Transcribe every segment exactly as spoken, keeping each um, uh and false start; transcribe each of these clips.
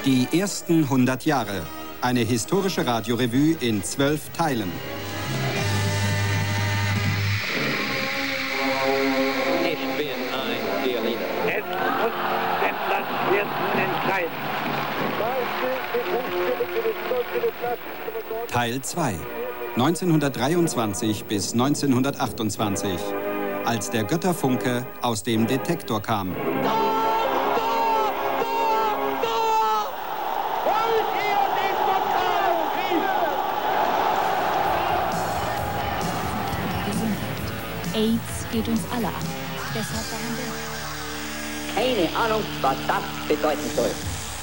Die ersten hundert Jahre. Eine historische Radiorevue in zwölf Teilen. Ich bin ein Berliner. Es muss der Platz werden entscheiden. Teil zwei. neunzehnhundertdreiundzwanzig bis neunzehnhundertachtundzwanzig. Als der Götterfunke aus dem Detektor kam. AIDS geht uns alle an. Deshalb waren wir... Keine Ahnung, was das bedeuten soll.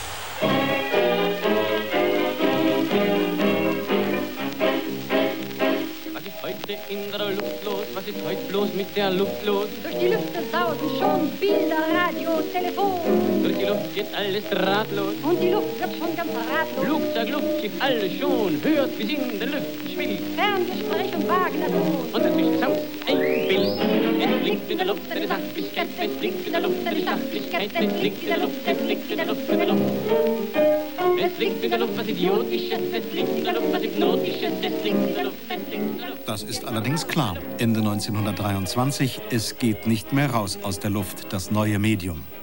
Was ist heute in der Luft los? Was ist heute bloß mit der Luft los? Durch die Lüfte sausen schon Bilder, Radio, Telefon. Durch die Luft geht alles drahtlos. Und die Luft wird schon ganz ratlos. Flugzeug, Luftschiff, alles schon. Hört, wie es in der Luft schwillt. Ferngespräch und Wagner-Ton. Und dazwischen Sound, ein Bild. Es liegt in der Luft eine Sachlichkeit. Es liegt in der Luft eine Sachlichkeit. Es liegt in der Luft, es liegt in der Luft, in der Luft. Es liegt in der Luft was Idiotisches. Es liegt in der Luft was Hypnotisches. Es liegt in der Luft, es liegt in der Luft. Das ist allerdings klar. Ende neunzehnhundertdreiundzwanzig, es geht nicht mehr raus aus der Luft, das neue Medium.